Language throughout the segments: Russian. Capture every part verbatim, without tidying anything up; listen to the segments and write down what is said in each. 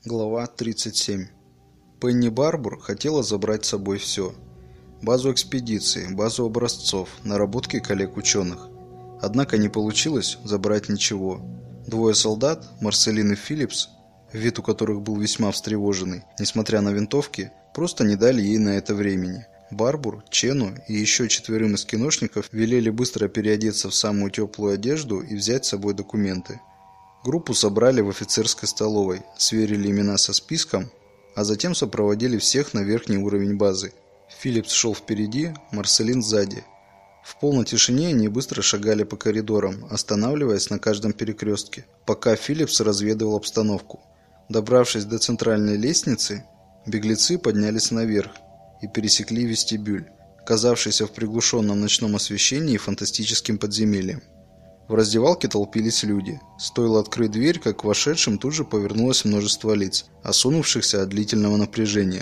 Глава тридцать семь. Пенни Барбур хотела забрать с собой все. Базу экспедиции, базу образцов, наработки коллег-ученых. Однако не получилось забрать ничего. Двое солдат, Марселин и Филлипс, вид у которых был весьма встревоженный, несмотря на винтовки, просто не дали ей на это времени. Барбур, Чену и еще четверым из киношников велели быстро переодеться в самую теплую одежду и взять с собой документы. Группу собрали в офицерской столовой, сверили имена со списком, а затем сопроводили всех на верхний уровень базы. Филлипс шел впереди, Марселин сзади. В полной тишине они быстро шагали по коридорам, останавливаясь на каждом перекрестке, пока Филлипс разведывал обстановку. Добравшись до центральной лестницы, беглецы поднялись наверх и пересекли вестибюль, казавшийся в приглушенном ночном освещении фантастическим подземельем. В раздевалке толпились люди. Стоило открыть дверь, как к вошедшим тут же повернулось множество лиц, осунувшихся от длительного напряжения.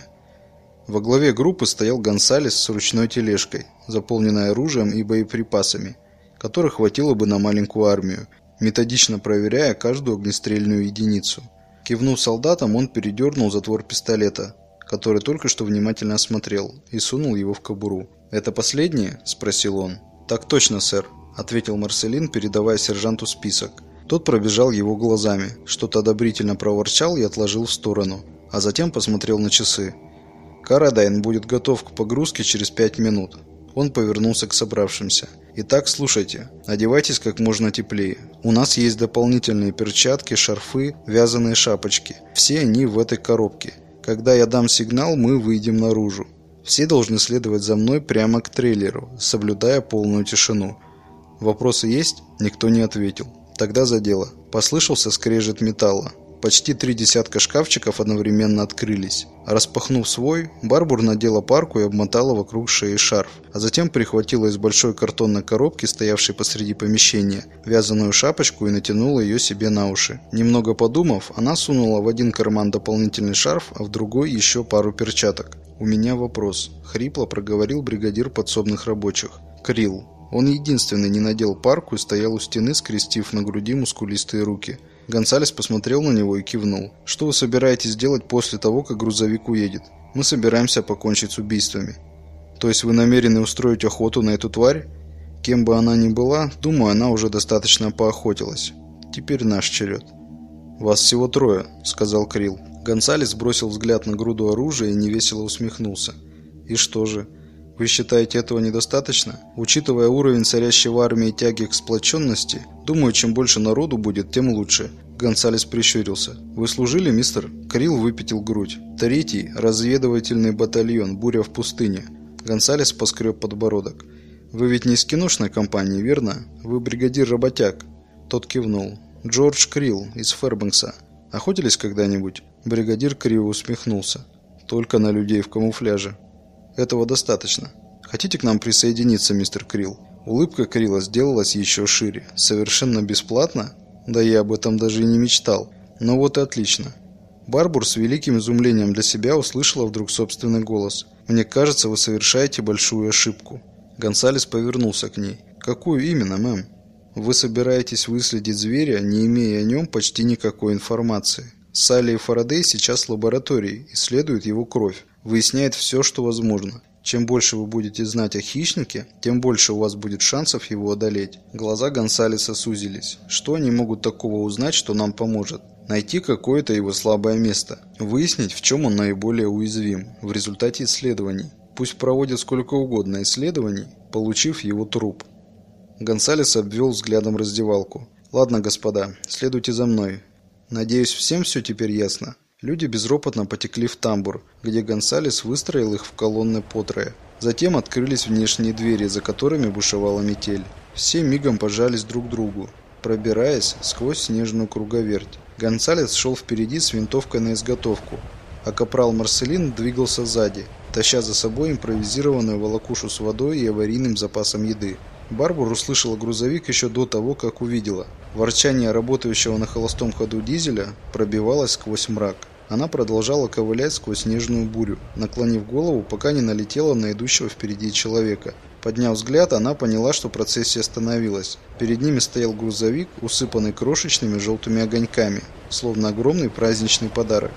Во главе группы стоял Гонсалес с ручной тележкой, заполненной оружием и боеприпасами, которых хватило бы на маленькую армию, методично проверяя каждую огнестрельную единицу. Кивнув солдатам, он передернул затвор пистолета, который только что внимательно осмотрел, и сунул его в кобуру. «Это последнее?» – спросил он. «Так точно, сэр», – ответил Марселин, передавая сержанту список. Тот пробежал его глазами, что-то одобрительно проворчал и отложил в сторону, а затем посмотрел на часы. «Карадайн будет готов к погрузке через пять минут». Он повернулся к собравшимся. «Итак, слушайте. Одевайтесь как можно теплее. У нас есть дополнительные перчатки, шарфы, вязаные шапочки. Все они в этой коробке. Когда я дам сигнал, мы выйдем наружу. Все должны следовать за мной прямо к трейлеру, соблюдая полную тишину». «Вопросы есть?» Никто не ответил. «Тогда за дело». Послышался скрежет металла. Почти три десятка шкафчиков одновременно открылись. Распахнув свой, Барбур надела парку и обмотала вокруг шеи шарф, а затем прихватила из большой картонной коробки, стоявшей посреди помещения, вязаную шапочку и натянула ее себе на уши. Немного подумав, она сунула в один карман дополнительный шарф, а в другой еще пару перчаток. «У меня вопрос», — хрипло проговорил бригадир подсобных рабочих. «Крилл». Он единственный не надел парку и стоял у стены, скрестив на груди мускулистые руки. Гонсалес посмотрел на него и кивнул. «Что вы собираетесь делать после того, как грузовик уедет?» «Мы собираемся покончить с убийствами». «То есть вы намерены устроить охоту на эту тварь?» «Кем бы она ни была, думаю, она уже достаточно поохотилась. Теперь наш черед». «Вас всего трое», — сказал Крилл. Гонсалес бросил взгляд на груду оружия и невесело усмехнулся. «И что же? Вы считаете, этого недостаточно? Учитывая уровень царящей в армии тяги к сплоченности, думаю, чем больше народу будет, тем лучше». Гонсалес прищурился. «Вы служили, мистер?» Крилл выпятил грудь. «Третий разведывательный батальон, буря в пустыне». Гонсалес поскреб подбородок. «Вы ведь не из киношной компании, верно? Вы бригадир работяг». Тот кивнул. «Джордж Крилл из Фэрбанкса. Охотились когда-нибудь?» Бригадир криво усмехнулся. «Только на людей в камуфляже». «Этого достаточно. Хотите к нам присоединиться, мистер Крилл?» Улыбка Крилла сделалась еще шире. «Совершенно бесплатно? Да я об этом даже и не мечтал. Но вот и отлично». Барбур с великим изумлением для себя услышала вдруг собственный голос. «Мне кажется, вы совершаете большую ошибку». Гонсалес повернулся к ней. «Какую именно, мэм?» «Вы собираетесь выследить зверя, не имея о нем почти никакой информации. Салли и Фарадей сейчас в лаборатории, исследуют его кровь. Выясняет все, что возможно. Чем больше вы будете знать о хищнике, тем больше у вас будет шансов его одолеть». Глаза Гонсалеса сузились. «Что они могут такого узнать, что нам поможет?» «Найти какое-то его слабое место. Выяснить, в чем он наиболее уязвим в результате исследований. Пусть проводят сколько угодно исследований, получив его труп». Гонсалес обвел взглядом раздевалку. «Ладно, господа, следуйте за мной. Надеюсь, всем все теперь ясно». Люди безропотно потекли в тамбур, где Гонсалес выстроил их в колонны по трое. Затем открылись внешние двери, за которыми бушевала метель. Все мигом пожались друг к другу, пробираясь сквозь снежную круговерть. Гонсалес шел впереди с винтовкой на изготовку, а капрал Марселин двигался сзади, таща за собой импровизированную волокушу с водой и аварийным запасом еды. Барбур услышала грузовик еще до того, как увидела. Ворчание работающего на холостом ходу дизеля пробивалось сквозь мрак. Она продолжала ковылять сквозь снежную бурю, наклонив голову, пока не налетела на идущего впереди человека. Подняв взгляд, она поняла, что процессия остановилась. Перед ними стоял грузовик, усыпанный крошечными желтыми огоньками, словно огромный праздничный подарок.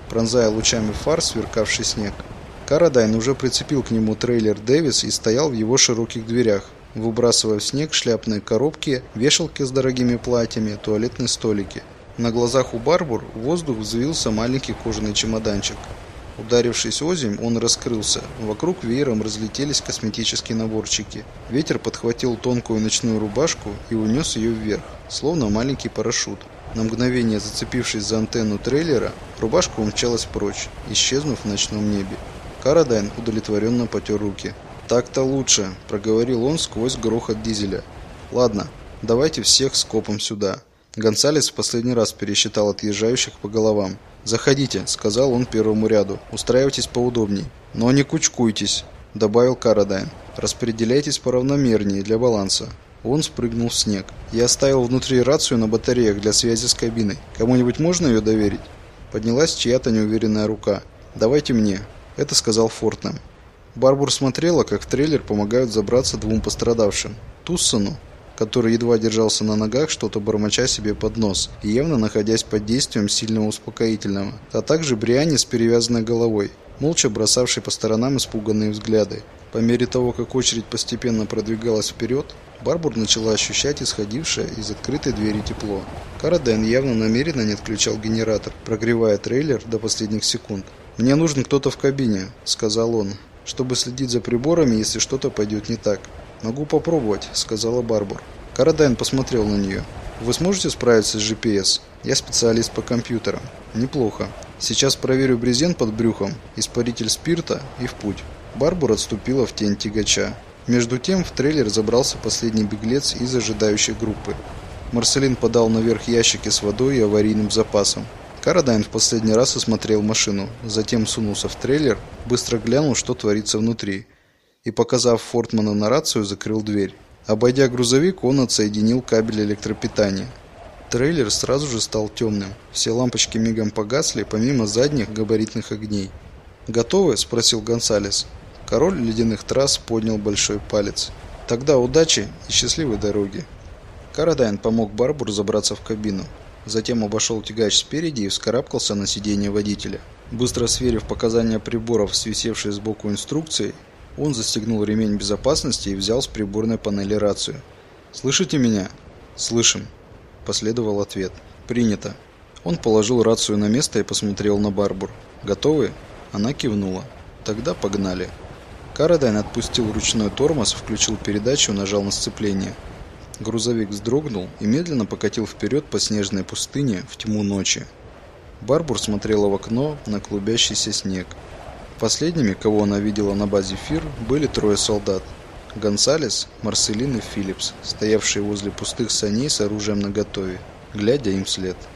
пронзая лучами фар сверкавший снег. Карадайн уже прицепил к нему трейлер Дэвис и стоял в его широких дверях, выбрасывая в снег шляпные коробки, вешалки с дорогими платьями, туалетные столики. На глазах у Барбур в воздух взвился маленький кожаный чемоданчик. Ударившись озимь, он раскрылся. Вокруг веером разлетелись косметические наборчики. Ветер подхватил тонкую ночную рубашку и унес ее вверх, словно маленький парашют. На мгновение зацепившись за антенну трейлера, рубашка умчалась прочь, исчезнув в ночном небе. Карадайн удовлетворенно потер руки. «Так-то лучше», – проговорил он сквозь грохот дизеля. «Ладно, давайте всех скопом сюда». Гонсалес в последний раз пересчитал отъезжающих по головам. «Заходите», – сказал он первому ряду. «Устраивайтесь поудобней. Но не кучкуйтесь», – добавил Карадайн. «Распределяйтесь поравномернее для баланса». Он спрыгнул в снег. «Я оставил внутри рацию на батареях для связи с кабиной. Кому-нибудь можно ее доверить?» Поднялась чья-то неуверенная рука. «Давайте мне». Это сказал Фортнем. Барбур смотрела, как в трейлер помогают забраться двум пострадавшим. Туссону, который едва держался на ногах, что-то бормоча себе под нос, и явно находясь под действием сильного успокоительного, а также Бриане с перевязанной головой, молча бросавшей по сторонам испуганные взгляды. По мере того, как очередь постепенно продвигалась вперед, Барбур начала ощущать исходившее из открытой двери тепло. Карадайн явно намеренно не отключал генератор, прогревая трейлер до последних секунд. «Мне нужен кто-то в кабине», — сказал он, — «чтобы следить за приборами, если что-то пойдет не так». «Могу попробовать», — сказала Барбур. Карадайн посмотрел на нее. «Вы сможете справиться с джи пи эс? Я специалист по компьютерам». «Неплохо. Сейчас проверю брезент под брюхом, испаритель спирта и в путь». Барбур отступила в тень тягача. Между тем в трейлер забрался последний беглец из ожидающей группы. Марселин подал наверх ящики с водой и аварийным запасом. Карадайн в последний раз осмотрел машину, затем сунулся в трейлер, быстро глянул, что творится внутри, и, показав Фортману на рацию, закрыл дверь. Обойдя грузовик, он отсоединил кабель электропитания. Трейлер сразу же стал темным. Все лампочки мигом погасли, помимо задних габаритных огней. «Готовы?» – спросил Гонсалес. Король ледяных трасс поднял большой палец. «Тогда удачи и счастливой дороги». Карадайн помог Барбур забраться в кабину. Затем обошел тягач спереди и вскарабкался на сиденье водителя. Быстро сверив показания приборов с висевшей сбоку инструкцией, он застегнул ремень безопасности и взял с приборной панели рацию. «Слышите меня?» «Слышим», – последовал ответ. «Принято». Он положил рацию на место и посмотрел на Барбур. «Готовы?» Она кивнула. «Тогда погнали». Карадайн отпустил ручной тормоз, включил передачу и нажал на сцепление. Грузовик вздрогнул и медленно покатил вперед по снежной пустыне в тьму ночи. Барбур смотрела в окно на клубящийся снег. Последними, кого она видела на базе Фир, были трое солдат. Гонсалес, Марселин и Филлипс, стоявшие возле пустых саней с оружием наготове, глядя им вслед.